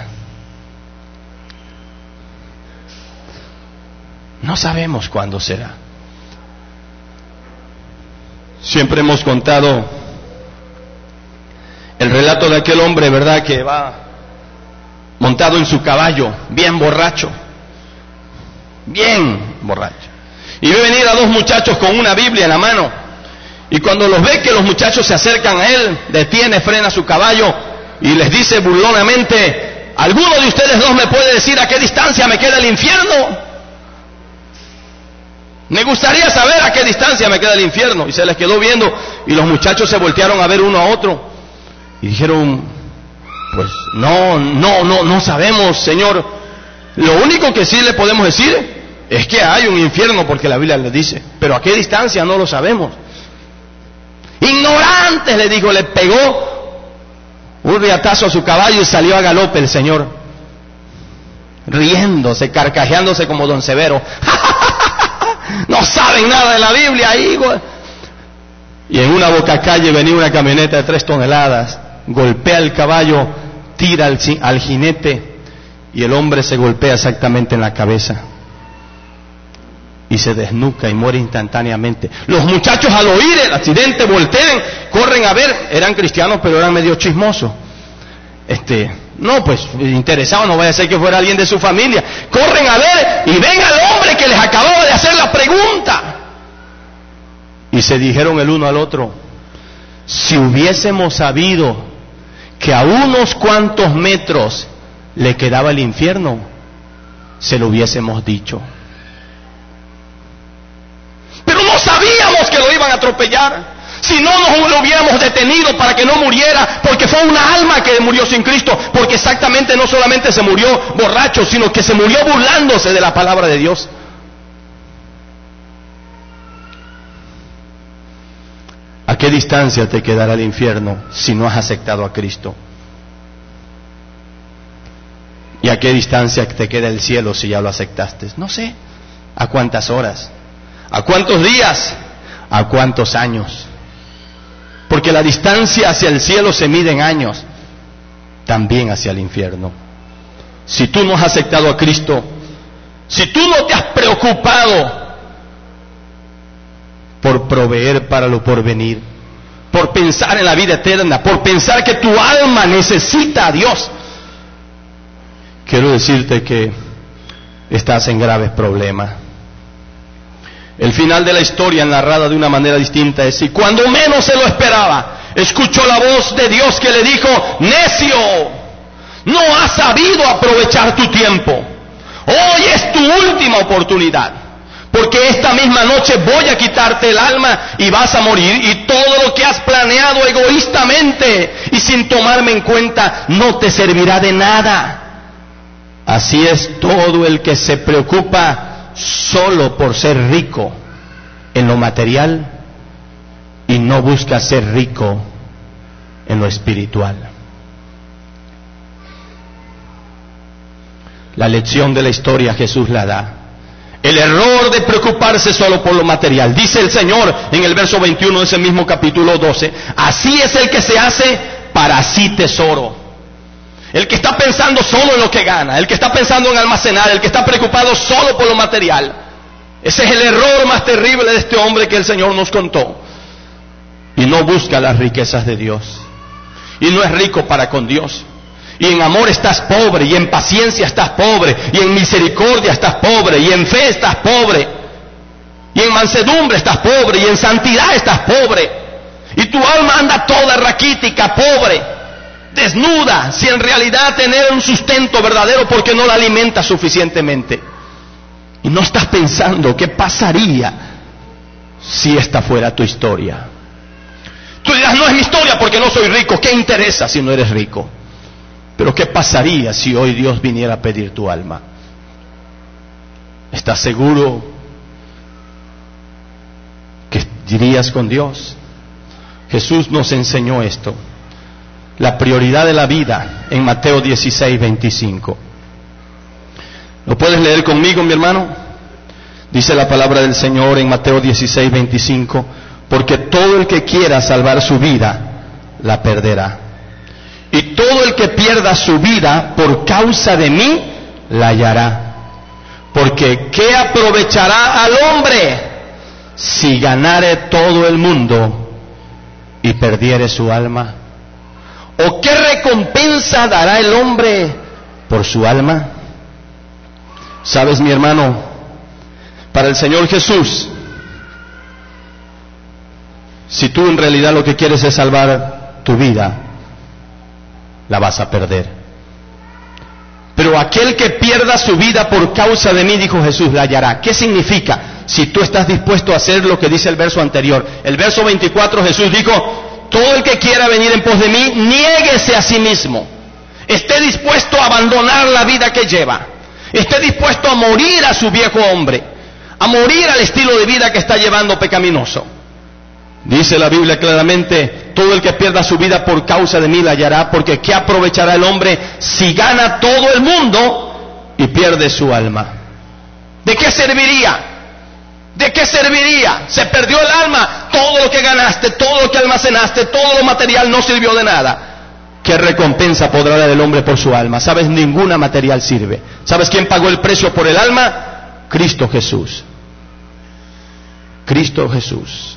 No sabemos cuándo será. Siempre hemos contado el relato de aquel hombre, ¿verdad?, que va montado en su caballo, bien borracho, bien borracho, y ve venir a dos muchachos con una Biblia en la mano, y cuando los ve que los muchachos se acercan a él, detiene, frena su caballo y les dice burlonamente, ¿alguno de ustedes dos me puede decir a qué distancia me queda el infierno? Me gustaría saber a qué distancia me queda el infierno. Y se les quedó viendo, y los muchachos se voltearon a ver uno a otro y dijeron, pues no, no, no, no sabemos, Señor. Lo único que sí le podemos decir es que hay un infierno, porque la Biblia le dice, pero a qué distancia no lo sabemos. Ignorantes, le dijo, le pegó un riatazo a su caballo y salió a galope el Señor, riéndose, carcajeándose como Don Severo. No saben nada de la Biblia, hijo. Y en una bocacalle venía una camioneta de tres toneladas, golpea el caballo, tira al, al jinete, y el hombre se golpea exactamente en la cabeza y se desnuca y muere instantáneamente. Los muchachos, al oír el accidente, voltean, corren a ver. Eran cristianos, pero eran medio chismosos. Este, no, pues interesados, no vaya a ser que fuera alguien de su familia. Corren a ver y ven al hombre que les acababa de hacer la pregunta. Y se dijeron el uno al otro, si hubiésemos sabido que a unos cuantos metros le quedaba el infierno, se lo hubiésemos dicho. Pero no sabíamos que lo iban a atropellar. Si no nos lo hubiéramos detenido para que no muriera, porque fue una alma que murió sin Cristo, porque exactamente no solamente se murió borracho, sino que se murió burlándose de la palabra de Dios. ¿A qué distancia te quedará el infierno si no has aceptado a Cristo? ¿Y a qué distancia te queda el cielo si ya lo aceptaste? No sé. ¿A cuántas horas? ¿A cuántos días? ¿A cuántos años? Porque la distancia hacia el cielo se mide en años, también hacia el infierno. Si tú no has aceptado a Cristo, si tú no te has preocupado por proveer para lo porvenir, por pensar en la vida eterna, por pensar que tu alma necesita a Dios, quiero decirte que estás en graves problemas. El final de la historia, narrada de una manera distinta, es: y cuando menos se lo esperaba, escuchó la voz de Dios que le dijo: necio, no has sabido aprovechar tu tiempo. Hoy es tu última oportunidad, porque esta misma noche voy a quitarte el alma y vas a morir, y todo lo que has planeado egoístamente y sin tomarme en cuenta no te servirá de nada. Así es todo el que se preocupa solo por ser rico en lo material y no busca ser rico en lo espiritual. La lección de la historia Jesús la da. El error de preocuparse solo por lo material. Dice el Señor en el verso veintiuno de ese mismo capítulo doce: así es el que se hace para sí tesoro. El que está pensando solo en lo que gana, el que está pensando en almacenar, el que está preocupado solo por lo material, Ese es el error más terrible de este hombre que el Señor nos contó. Y no busca las riquezas de Dios. Y no es rico para con Dios. Y en amor estás pobre, y en paciencia estás pobre, y en misericordia estás pobre, y en fe estás pobre, y en mansedumbre estás pobre, y en santidad estás pobre. Y tu alma anda toda raquítica, pobre, desnuda, sin en realidad tener un sustento verdadero porque no la alimenta suficientemente. Y no estás pensando qué pasaría si esta fuera tu historia. Tú dirás, no es mi historia porque no soy rico. ¿Qué interesa si no eres rico? Pero ¿qué pasaría si hoy Dios viniera a pedir tu alma? ¿Estás seguro que irías con Dios? Jesús nos enseñó esto. La prioridad de la vida en Mateo dieciséis, veinticinco. ¿Lo puedes leer conmigo, mi hermano? Dice la palabra del Señor en Mateo dieciséis, veinticinco. Porque todo el que quiera salvar su vida, la perderá. Y todo el que pierda su vida por causa de mí, la hallará. Porque ¿qué aprovechará al hombre si ganare todo el mundo y perdiere su alma? ¿O qué recompensa dará el hombre por su alma? ¿Sabes, mi hermano? Para el Señor Jesús, si tú en realidad lo que quieres es salvar tu vida, la vas a perder. Pero aquel que pierda su vida por causa de mí, dijo Jesús, la hallará. ¿Qué significa? Si tú estás dispuesto a hacer lo que dice el verso anterior. El verso veinticuatro, Jesús dijo, todo el que quiera venir en pos de mí, niéguese a sí mismo. Esté dispuesto a abandonar la vida que lleva. Esté dispuesto a morir a su viejo hombre. A morir al estilo de vida que está llevando pecaminoso. Dice la Biblia claramente, todo el que pierda su vida por causa de mí la hallará, porque ¿qué aprovechará el hombre si gana todo el mundo y pierde su alma? ¿De qué serviría? ¿De qué serviría? Se perdió el alma, todo lo que ganaste, todo lo que almacenaste, todo lo material no sirvió de nada. ¿Qué recompensa podrá dar el hombre por su alma? ¿Sabes? Ninguna material sirve. ¿Sabes quién pagó el precio por el alma? Cristo Jesús. Cristo Jesús.